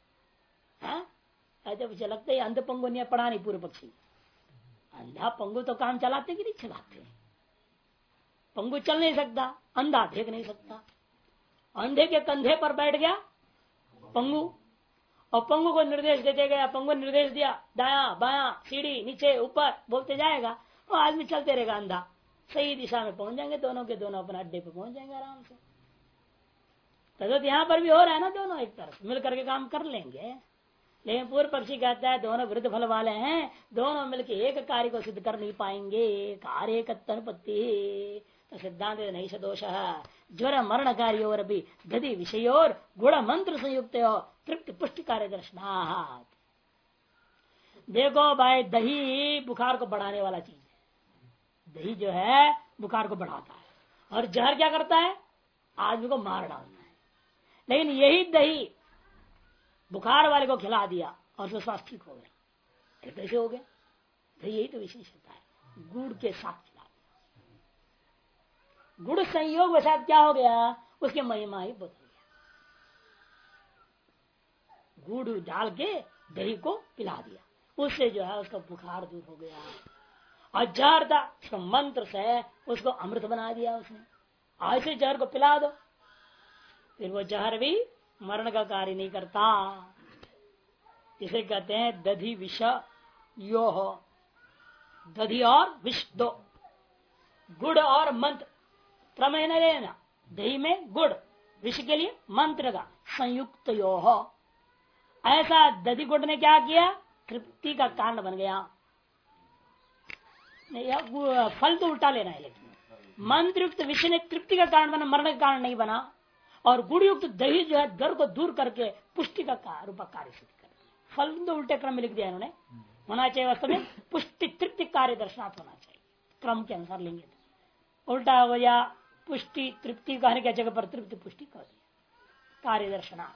ऐसे मुझे लगता है अंध पंगु ने पढ़ा नहीं पूर्व पक्षी। अंधा पंगु तो काम चलाते कि नहीं चलाते? पंगु चल नहीं सकता, अंधा देख नहीं सकता। अंधे के कंधे पर बैठ गया पंगु, और पंगु को निर्देश देते गया, पंगु निर्देश दिया दाया बाया सीढ़ी नीचे ऊपर बोलते जाएगा, और आदमी चलते रहेगा अंधा, सही दिशा में पहुंच जाएंगे, दोनों के दोनों अपने अड्डे पे पहुंच जाएंगे आराम से। तो यहाँ पर भी हो रहा है ना, दोनों एक तरफ मिल करके काम कर लेंगे। लेकिन पूर्व पक्षी कहता है दोनों विरुद्ध फल वाले हैं, दोनों मिलकर एक कार्य को सिद्ध कर नहीं पाएंगे, कार्य तत्पत्ति। तो सिद्धांत नहीं सदोष ज्वर मरण कार्य और भी गति विषय और गुण मंत्र संयुक्त हो तृप्ति पुष्टि कार्य दर्शनात्। देखो भाई, दही बुखार को बढ़ाने वाला चीज है। दही जो है बुखार को बढ़ाता है, और जहर क्या करता है? आदमी को मार डालता है। लेकिन यही दही बुखार वाले को खिला दिया और उसका स्वास्थ्य ठीक हो गया, कैसे हो गया? तो यही तो विशेषता है, गुड़ के साथ खिला। गुड़ संयोग वसात क्या हो गया, उसकी महिमा ही बदल गया। गुड़ डाल के दही को पिला दिया, उससे जो है उसका बुखार दूर हो गया। और जहर था, उसको मंत्र से उसको अमृत बना दिया उसने। ऐसे जहर को पिला दो, फिर वो जहर भी मरण का कार्य नहीं करता। इसे कहते हैं दधि विष यो हो, दधि और विष दो, गुड़ और मंत्र प्रमेय न लेना। दही में गुड़, विष के लिए मंत्र का संयुक्त यो हो। ऐसा दधि गुड़ ने क्या किया, तृप्ति का कारण बन गया। फल तो उल्टा लेना है, लेकिन मंत्र युक्त विषय ने तृप्ति का कारण बना, मरण का कारण नहीं बना। और गुड़ युक्त दही जो है दर को दूर करके पुष्टि का रूप कार्य सिद्ध कर दिया। फल तो उल्टे क्रम में लिख दिया इन्होंने, होना चाहिए वास्तव में पुष्टि तृप्ति कार्य दर्शनार्थ होना चाहिए, क्रम के अनुसार लेंगे तो उल्टा हो गया। पुष्टि तृप्ति कहने की जगह पर तृप्ति पुष्टि कर दिया, कार्य दर्शनार्थ।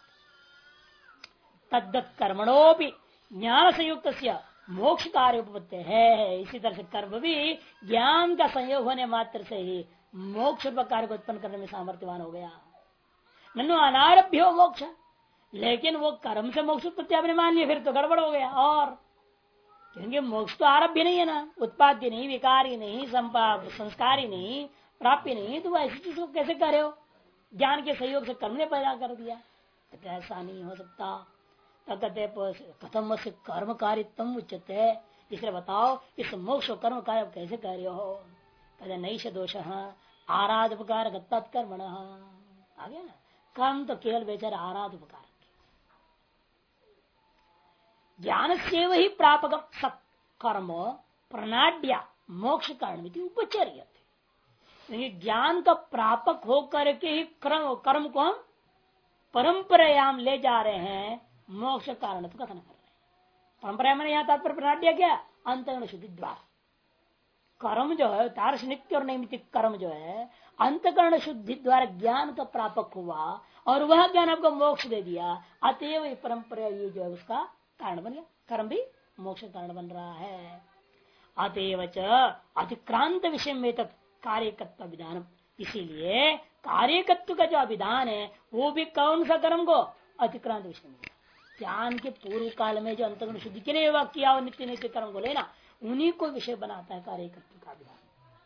तद्दत कर्मणोपि ज्ञान संयुक्त मोक्ष कार्य उपपत्ति है। इसी तरह से कर्म भी ज्ञान का संयोग होने मात्र से ही मोक्ष कार्य को उत्पन्न करने में सामर्थ्यवान हो गया। नन्नु अनारभ्य हो मोक्ष, लेकिन वो कर्म से मोक्ष उत्पत्ति आपने मान लिया, फिर तो गड़बड़ हो गया। और क्योंकि मोक्ष तो आरभ्य नहीं है ना, उत्पाद्य नहीं, विकारी नहीं, संस्कारी नहीं, प्राप्य नहीं, तो ऐसी चीज को कैसे कर रहे हो। ज्ञान के सहयोग से कर्म ने पैदा कर दिया, तो ऐसा नहीं हो सकता। कहते कथम से कर्म कारित्व उच्चते, इसलिए बताओ इस मोक्ष कर्म कार्य कैसे कर रहे हो। कहते नैष दोष आराधपकार तत्कर्मण, आ गया ना। कर्म तो केवल बेचारे आराधपकार, ज्ञान से वही प्रापक सत्कर्म प्रणाड्या मोक्ष कारण उपचर्य। ज्ञान का प्रापक होकर के ही कर्म को हम परंपरायाम ले जा रहे हैं, मोक्ष कारण तो कथन कर रहे हैं। परंपरा मैंने यहाँ तात्पर्य प्रणाड्या क्या, अंतःकरण शुद्धि द्वार। कर्म जो है तारस नित्य और नैमित्तिक कर्म जो है अंतःकरण शुद्धि द्वारा ज्ञान का प्रापक हुआ, और वह ज्ञान आपको मोक्ष दे दिया। अतएव परंपरा ये जो है उसका कारण बन गया, कर्म भी मोक्ष कारण बन रहा है। अतएव अतिक्रांत विषय में तत् कार्यकत्व विधान, इसीलिए कार्यकत्व का जो विधान है वो भी कौन सा कर्म को, अतिक्रांत विषय में। ज्ञान के पूर्व काल में जो अंतर्गुण शुद्धि के लिए किया और नित्य नित्य कर्म को लेना, उन्हीं को विषय बनाता है कार्यकत्व का विधान।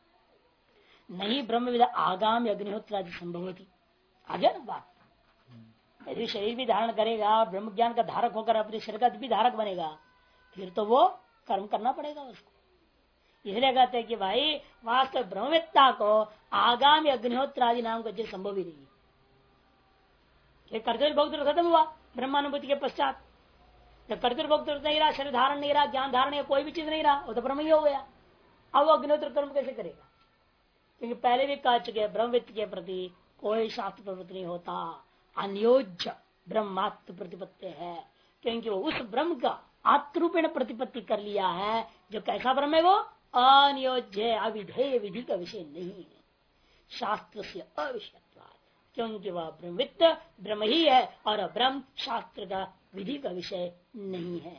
नहीं ब्रह्म विदा आगामी अग्निहोत्र आदि संभव होती। आ गया ना बात। यदि शरीर भी धारण करेगा, ब्रह्म ज्ञान का धारक होकर अपने शरीर का भी धारक बनेगा, फिर तो वो कर्म करना पड़ेगा उसको। इसलिए कहते हैं कि भाई वास्तव ब्रह्मवेत्ता को आगामी अग्निहोत्र आदि नाम का संभव ही नहीं। कर्तव्य भोक्तृ खत्म हुआ ब्रह्मानुभूति के पश्चात। जब कर्तव्य भोक्तृ नहीं रहा, शरीर धारण नहीं रहा, ज्ञान धारण या कोई भी चीज नहीं रहा, वो तो ब्रह्म ही हो गया। अब वो अग्निहोत्र कर्म कैसे करेगा, क्योंकि पहले भी कह चुके ब्रह्मवित्त के प्रति कोई शास्त्र प्रवृत्ति नहीं होता, अनियोज्य ब्रह्मात्म प्रतिपत्ति है। क्योंकि वो उस ब्रह्म का आत्मरूपेण प्रतिपत्ति कर लिया है, जो कैसा ब्रह्म है वो अनियोज्य अविधेय विधि का विषय नहीं है, शास्त्र से अविषयत्वात्। क्योंकि वह ब्रह्मवित्त ब्रह्म ही है और ब्रह्म शास्त्र का विधि का विषय नहीं है।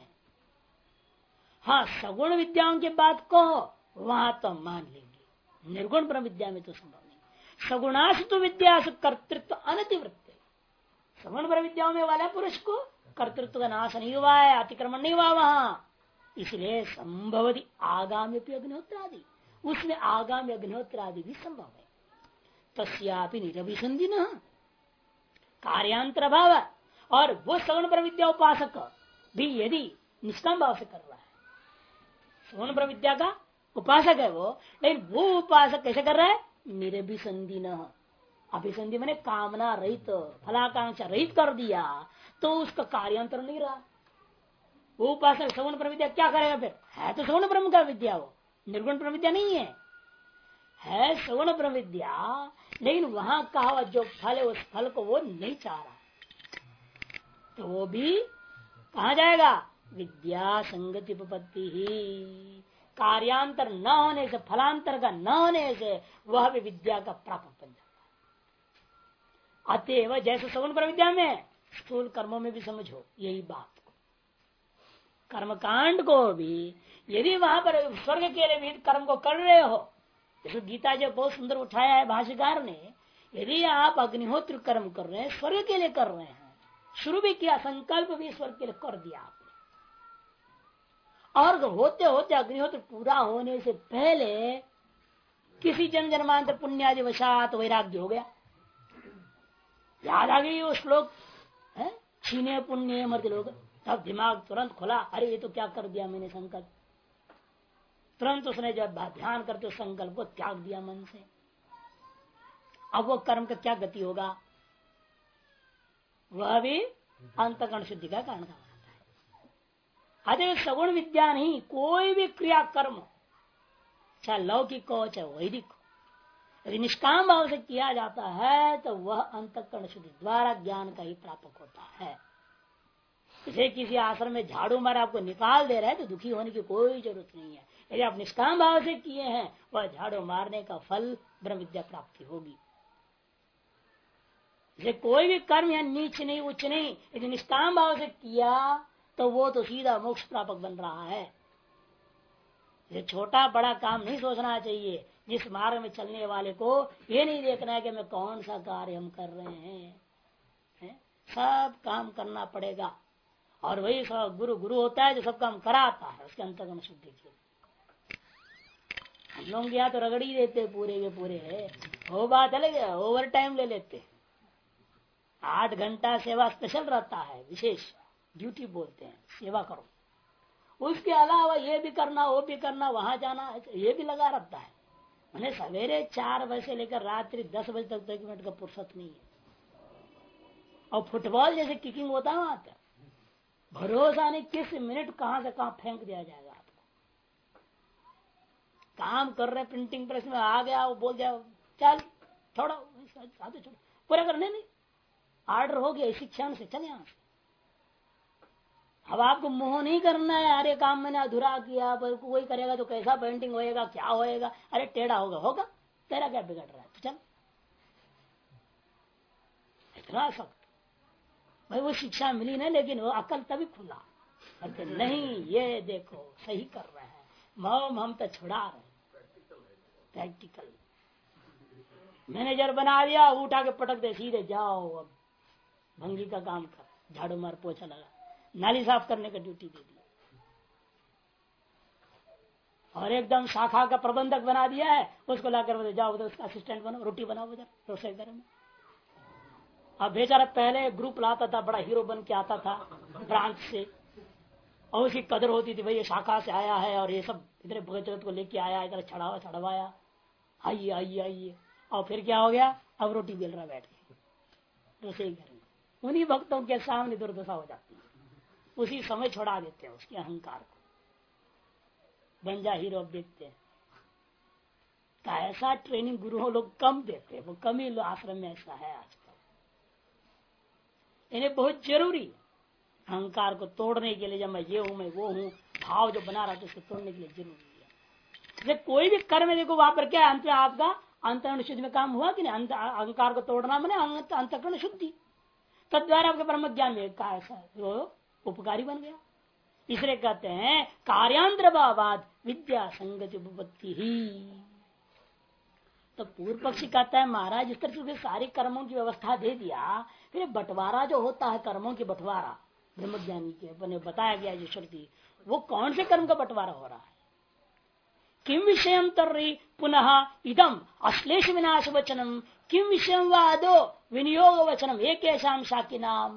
हाँ, सगुण विद्याओं की बात को वहां तो मान लेंगे, निर्गुण ब्रह्म विद्या में तो संभव नहीं। सगुणास्तु विद्या से कर्तृत्व अनतिवृत्त। सगुण ब्रह्म विद्याओं में वाला पुरुष को कर्तृत्व का नाश नहीं हुआ है, अतिक्रमण नहीं हुआ वहां, इसलिए संभवती आगामी अग्निहोत्र आदि, उसमें आगामी अग्निहोत्र आदि भी संभव है। तस्यापि निरभिसंधि न कार्यांतर भाव, और वो सगुण ब्रह्म विद्या उपासक भी यदि निष्काम भाव से कर रहा है, सगुण ब्रह्म विद्या का उपासक है वो, लेकिन वो उपासक कैसे कर रहा है, निरभिसंधि न, अभिसंधि मैंने कामना रहित फलाकांक्षा रहित कर दिया, तो उसका कार्यांतर नहीं रहा। वो उपासक सगुण ब्रह्म विद्या क्या करेगा, फिर है तो सगुण ब्रह्म का विद्या, वो निर्गुण ब्रह्म विद्या नहीं है सगुण ब्रह्म विद्या, लेकिन वहां कहा जो फल है उस फल को वो नहीं चाह रहा, तो वो भी कहा जाएगा विद्या संगति उपपत्ति ही। कार्यांतर न होने से, फलांतर का न होने से वह भी विद्या का प्रापक बन जाता है। अतएव जैसे सगुण ब्रह्म विद्या में स्थूल कर्मों में भी समझो यही बात को, कर्मकांड को भी यदि वहां पर स्वर्ग के लिए भी कर्म को कर रहे हो, जैसे गीता जो बहुत सुंदर उठाया है भाष्यकार ने, यदि आप अग्निहोत्र कर्म कर रहे हैं, स्वर्ग के लिए कर रहे हैं, शुरू भी किया, संकल्प भी स्वर्ग के लिए कर दिया आपने, और होते होते अग्निहोत्र पूरा होने से पहले किसी जन्म जन्मांतर पुण्यादि वशात वैराग्य हो गया, याद आ गई वो श्लोक है, छीने पुण्य मर्द लोग, तब दिमाग तुरंत खुला, अरे ये तो क्या कर दिया मैंने संकल्प, तुरंत उसने जब ध्यान करते संकल्प को त्याग दिया मन से। अब वो कर्म का क्या गति होगा, वह भी अंतःकरण शुद्धि का कारण का बनाता है। अतः सगुण विद्या नहीं, कोई भी क्रिया कर्म, चाहे लौकिक हो चाहे वैदिक हो, यदि निष्काम भाव से किया जाता है तो वह अंतःकरण शुद्धि द्वारा ज्ञान का ही प्रापक होता है। जैसे किसी आश्रम में झाड़ू मार आपको निकाल दे रहे हैं तो दुखी होने की कोई जरूरत नहीं है, यदि आप निष्काम भाव से किए हैं वह झाड़ू मारने का फल ब्रह्म विद्या प्राप्ति होगी। जैसे कोई भी कर्म या नीच नहीं उच्च नहीं, यदि निष्काम भाव से किया तो वो तो सीधा मोक्ष प्रापक बन रहा है। ये छोटा बड़ा काम नहीं सोचना चाहिए, जिस मार्ग में चलने वाले को ये नहीं देखना है कि मैं कौन सा कार्य हम कर रहे हैं, सब काम करना पड़ेगा। और वही सब गुरु गुरु होता है जो सब काम कराता है, उसके अंतर्गत शुद्धि के हम लोग यहाँ तो रगड़ ही देते पूरे के पूरे है, वो बात अलग है, ओवर टाइम ले लेते, 8 घंटा सेवा स्पेशल रहता है, विशेष ड्यूटी बोलते हैं, सेवा करो, उसके अलावा ये भी करना वो भी करना, वहां जाना, ये भी लगा रहता है। मैंने सवेरे 4 बजे से लेकर रात्रि 10 बजे तक 1 मिनट का फुर्सत नहीं है। और फुटबॉल जैसे किकिंग होता है वहां पर, भरोसा नहीं किस मिनट कहां से कहां फेंक दिया जाएगा आपको। काम कर रहे प्रिंटिंग प्रेस में आ गया, वो बोल दिया चल छोड़ो, छोड़ो पूरा करने नहीं, ऑर्डर हो गया इसी क्षण से चले यहां से। अब आपको मोह नहीं करना है, अरे काम मैंने अधूरा किया, पर कोई करेगा तो कैसा पेंटिंग होएगा, क्या होएगा, अरे टेढ़ा होगा, होगा, तेरा क्या बिगड़ रहा है, तो चल। इतना सख्त भाई वो शिक्षा मिली ना, लेकिन वो अकल तभी खुला, कहते नहीं ये देखो सही कर रहे हैं, मोह हम तो छुड़ा रहे, प्रैक्टिकल। मैनेजर बना दिया, उठा के पटक दे, सीधे जाओ अब भंगी का काम कर, झाड़ू मार पोछा लगा, नाली साफ करने का ड्यूटी दे दी, और एकदम शाखा का प्रबंधक बना दिया है, उसको लाकर बोले जाओ उधर उसका असिस्टेंट बनो, रोटी बनाओ उधर रसोई घर में। अब बेचारा पहले ग्रुप लाता था, बड़ा हीरो बन के आता था ब्रांच से, और उसकी कदर होती थी, भाई ये शाखा से आया है और ये सब इधर भगत को लेके आया, इधर चढ़वाया, आइए आइए आइए। और फिर क्या हो गया, अब रोटी बेल रहा बैठ के रसोई घर में, उन्हीं भक्तों के सामने दुर्दशा हो जाती है, उसी समय छोड़ा देते हैं उसके अहंकार को, बन जा हीरो। अब देखते हैं ऐसा ट्रेनिंग गुरु लोग कम देते हैं, वो कम ही आश्रम में ऐसा है आजकल। इन्हें बहुत जरूरी अहंकार को तोड़ने के लिए, जब मैं ये हूं मैं वो हूं भाव जो बना रहा था उसको तोड़ने के लिए जरूरी है। जब कोई भी कर्म देखो वहां पर क्या अंत आपका अंतःकरण शुद्धि में काम हुआ कि नहीं, अहंकार को तोड़ना मैंने अंतःकरण शुद्धि, तद्वारा आपके ब्रह्म ज्ञान में वो उपकारी बन गया। इसलिए कहते हैं कार्यांतर भावाद विद्या संगति उपपत्ति ही। तो पूर्व पक्षी कहता है महाराज इस तरह से सारे कर्मों की व्यवस्था दे दिया, फिर बंटवारा जो होता है कर्मों की बंटवारा ब्रह्मज्ञानी के बने बताया गया जो श्रुति, वो कौन से कर्म का बंटवारा हो रहा है। किम विषयम तर्री पुनः इदम अश्लेष विनाश वचनम किम विषयम वादो विनियोग वचनम एक शाकी नाम।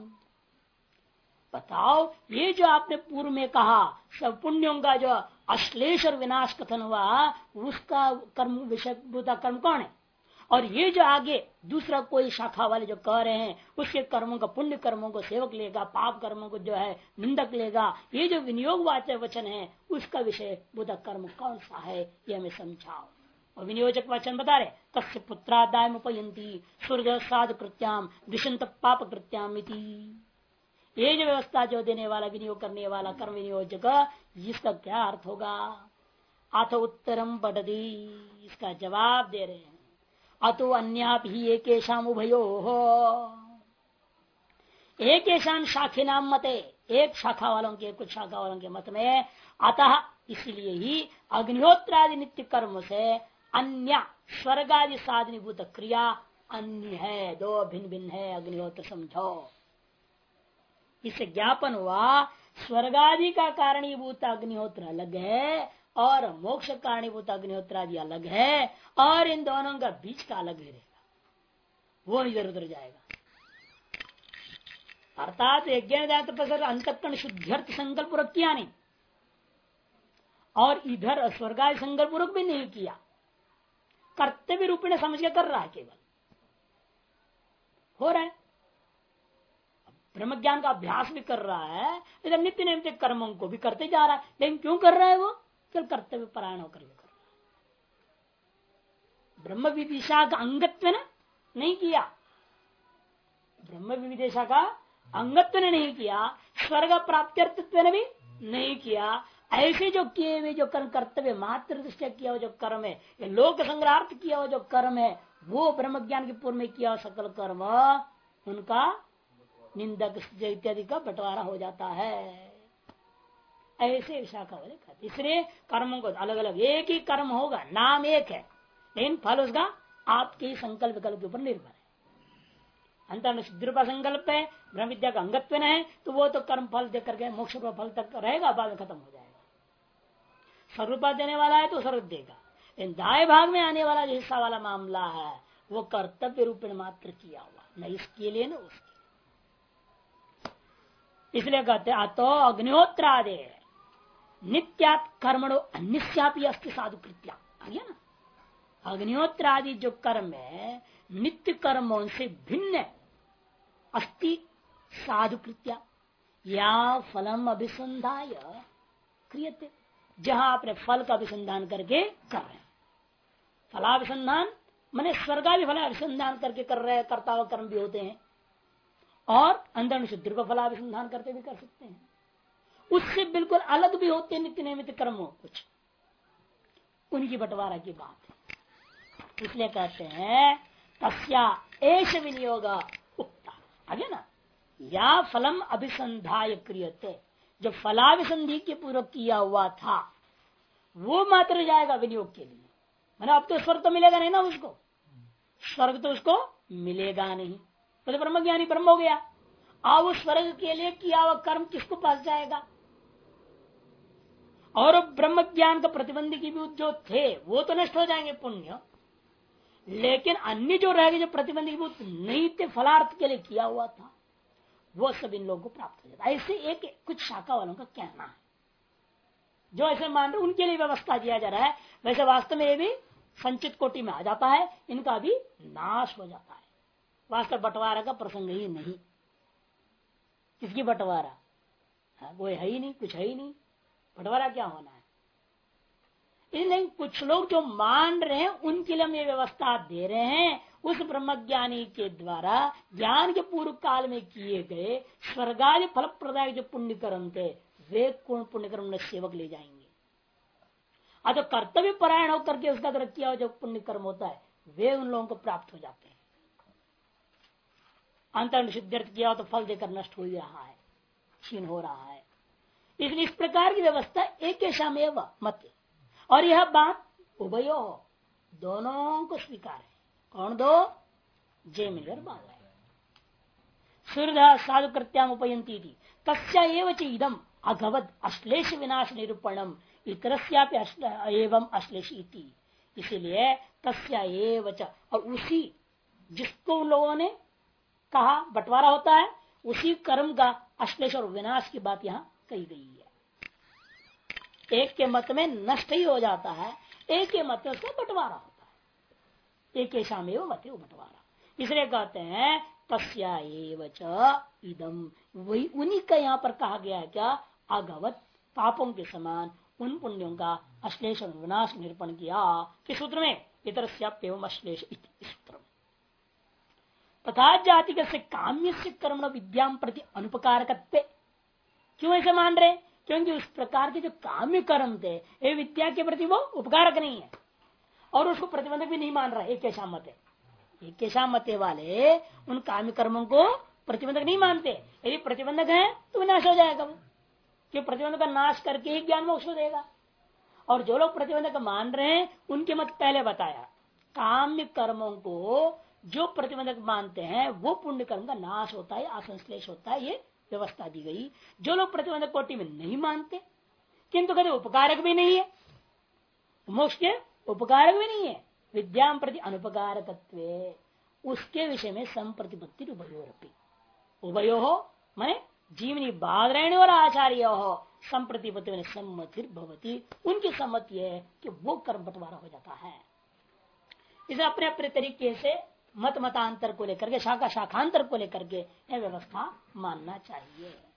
बताओ ये जो आपने पूर्व में कहा सब पुण्यों का जो अश्लेष और विनाश कथन हुआ, उसका कर्म विषय कर्म कौन है, और ये जो आगे दूसरा कोई शाखा वाले जो कह रहे हैं उसके कर्मों का पुण्य कर्मों को सेवक लेगा, पाप कर्मों को जो है निंदक लेगा, ये जो विनियोग वाच्य वचन है उसका विषय बुद्ध कर्म कौन सा है ये हमें समझाओ। और विनियोजक वचन बता रहे कस्य पुत्रादाय उपयंती स्वर्ग साध कृत्याम विशंत पाप कृत्याम इति। ये जो व्यवस्था जो देने वाला विनियोग करने वाला कर्म विनियोजक, इसका क्या अर्थ होगा। अथ उत्तरम पठती, इसका जवाब दे रहे हैं अतो अन्या भी एक उभयो एक शाखिनाम मते, एक शाखा वालों के, कुछ शाखा वालों के मत में। अतः इसलिए ही अग्निहोत्रादि नित्य कर्म से अन्य स्वर्ग आदि साधनीभूत क्रिया अन्य है, दो भिन्न भिन्न है, अग्निहोत्र समझो। इससे ज्ञापन हुआ स्वर्गादि का कारणीभूत अग्निहोत्र अलग है और मोक्ष कारणीभूत अग्निहोत्र आदि अलग है, और इन दोनों का बीच का अलग ही रहेगा, वो इधर उधर जाएगा। अर्थात यज्ञ अंतःकरण शुद्ध्यर्थ संकल्प पूर्वक किया नहीं, और इधर स्वर्गादि संकल्प पूर्वक भी नहीं किया, कर्तव्य रूप में समझ के कर रहा है, केवल हो रहा है। ब्रह्म ज्ञान का अभ्यास भी कर रहा है, इधर नित्य नैमित्तिक कर्मों को भी करते जा रहा है, लेकिन क्यों कर रहा है? वो केवल कर्तव्य परायण होकर कर रहा है। ब्रह्म विदिशा का अंगत्व ने नहीं किया, ब्रह्म विदिशा का अंगत्व ने नहीं किया, स्वर्ग प्राप्त्यर्थत्व ने भी नहीं किया। ऐसे जो किए हुए जो कर्तव्य मात्र दृष्टि किया हुआ जो कर्म है, लोक संग्रहार्थ किया हुआ जो कर्म है, वो ब्रह्म ज्ञान के पूर्व में किया सकल कर्म उनका निंदक इत्यादि का बंटवारा हो जाता है। ऐसे शाखा वाले कहते, इसलिए कर्मों को अलग अलग, एक ही कर्म होगा, नाम एक है, लेकिन फल उसका आपके ही संकल्प विकल्प के ऊपर निर्भर है। अंतर सिद्ध संकल्प है, ब्रह्म विद्या का अंगत्व है, तो वो तो कर्म फल दे करके मोक्ष फल तक रहेगा, बाद में खत्म हो जाएगा। स्वरूपा देने वाला है तो स्वरूप देगा, लेकिन दाएं भाग में आने वाला जो हिस्सा वाला मामला है वो कर्तव्य रूप में मात्र किया हुआ, न इसके लिए न उसके। इसलिए कहते अतो अग्निहोत्रादे नित्यात् कर्मणो अन्यस्यापि अस्ति साधु कृत्या, आ गया ना। अग्निहोत्रादि जो कर्म है नित्य कर्मों से भिन्न अस्ति साधु कृत्या, या फलम अभिसंधाय क्रियते, जहां आपने फल का अभिसंधान करके कर रहे हैं। फलाभिसंधान माने स्वर्गादि फलाभिसंधान करके कर रहे हैं, कर्ता हुआ कर्म भी होते हैं, और अंदर शुद्ध को फलाभिसंधान करते भी कर सकते हैं। उससे बिल्कुल अलग भी होते हैं नित्य नियमित कर्म, कुछ उनकी बंटवारा की बात है। इसलिए कहते हैं तस्या एष विनियोग उक्ता, आगे ना, या फलम अभिसंधाय क्रियते, जो फलाभिसंधि के पूर्वक किया हुआ था वो मात्र जाएगा विनियोग के लिए। मैंने अब तो स्वर्ग तो मिलेगा नहीं ना उसको, स्वर्ग तो उसको मिलेगा नहीं, तो ब्रह्म ज्ञानी ब्रह्म हो गया। अब उस स्वर्ग के लिए किया हुआ कर्म किसको पास जाएगा? और ब्रह्म ज्ञान का प्रतिबंधी की भी जो थे वो तो नष्ट हो जाएंगे पुण्य, लेकिन अन्य जो रहेंगे जो प्रतिबंधी नहीं थे, फलार्थ के लिए किया हुआ था, वो सब इन लोगों को प्राप्त हो जाता। ऐसे एक कुछ शाखा वालों का कहना है, जो ऐसे मान रहे उनके लिए व्यवस्था दिया जा रहा है। वैसे वास्तव में ये भी संचित कोटि में आ जाता है, इनका भी नाश हो जाता है। वास्तव बंटवारा का प्रसंग ही नहीं, किसकी बंटवारा, वो है ही नहीं, कुछ है ही नहीं, बंटवारा क्या होना है। इसलिए कुछ लोग जो मान रहे हैं उनके लिए हम ये व्यवस्था दे रहे हैं, उस ब्रह्मज्ञानी के द्वारा ज्ञान के पूर्व काल में किए गए स्वर्गादि फल प्रदायक जो पुण्य कर्म थे वे कौन पुण्य कर्म में सेवक ले जाएंगे। तो कर्तव्य परायण होकर के उसका द्वारा किया जो पुण्य कर्म होता है वे उन लोगों को प्राप्त हो जाते हैं। अंतर सिद्धार्थ किया तो फल देकर नष्ट हो रहा है, क्षीण हो रहा है। इसलिए इस प्रकार की व्यवस्था एक शामेव मत, और यह बात उभयो दोनों को स्वीकार है। कौन दो? जय मिलर बात है। सूर्य साधु कृत्याम उपयंती थी तस्या इदम अगवद अश्लेष विनाश निरूपणम इतरस्यापि एवं अश्लेष इति, इसीलिए तस्या एवच, और उसी जिसको उन लोगों ने कहा बंटवारा होता है उसी कर्म का अश्लेष और विनाश की बात यहाँ कही गई है। एक के मत में नष्ट ही हो जाता है, एक के मत में उसका बंटवारा होता है। एक शामेव मत बंटवारा, इसलिए कहते हैं तस्या एवच इदम, वही उन्हीं का यहाँ पर कहा गया है क्या, अगवत पापों के समान उन पुण्यों का अश्लेष और विनाश निरूपण किया। किस सूत्र में? इतरस्याप्येवं अश्लेष इति सूत्र में। तथा जाति से काम्य से कर्म विद्याम प्रति अनुपकारकत्वे, क्यों ऐसे मान रहे? क्योंकि उस प्रकार के जो काम्य कर्म थे ये विद्या के प्रति वो उपकारक नहीं है और उसको प्रतिबंधक भी नहीं मान रहा। एक ऐसा मत है, एक ऐसा मत वाले उन काम्य कर्मों को प्रतिबंधक नहीं मानते, यदि प्रतिबंधक है तो विनाश हो जाएगा वो, क्योंकि प्रतिबंधक का नाश करके ही ज्ञान मोक्ष देगा। और जो लोग प्रतिबंधक मान रहे हैं उनके मत पहले बताया, काम्य कर्मों को जो प्रतिबंधक मानते हैं वो पुण्य कर्म का नाश होता है, असंश्लेष होता है, ये व्यवस्था दी गई। जो लोग प्रतिबंधक कोटि में नहीं मानते किंतु कभी उपकारक भी नहीं है, मोक्ष के उपकारक भी नहीं है, विद्याम प्रति अनुपकारकत्व, उसके विषय में संप्रतिपत्ति उभयोरपि, उभयो हो माने जीवनी बादरायण और आचार्य हो संप्रतिपत्ति में सम्मति भवती, उनकी सम्मति है कि वो कर्म बंटवारा हो जाता है। इसे अपने अपने तरीके से मत मतांतर को लेकर के, शाखा शाखांतर को लेकर के यह व्यवस्था मानना चाहिए।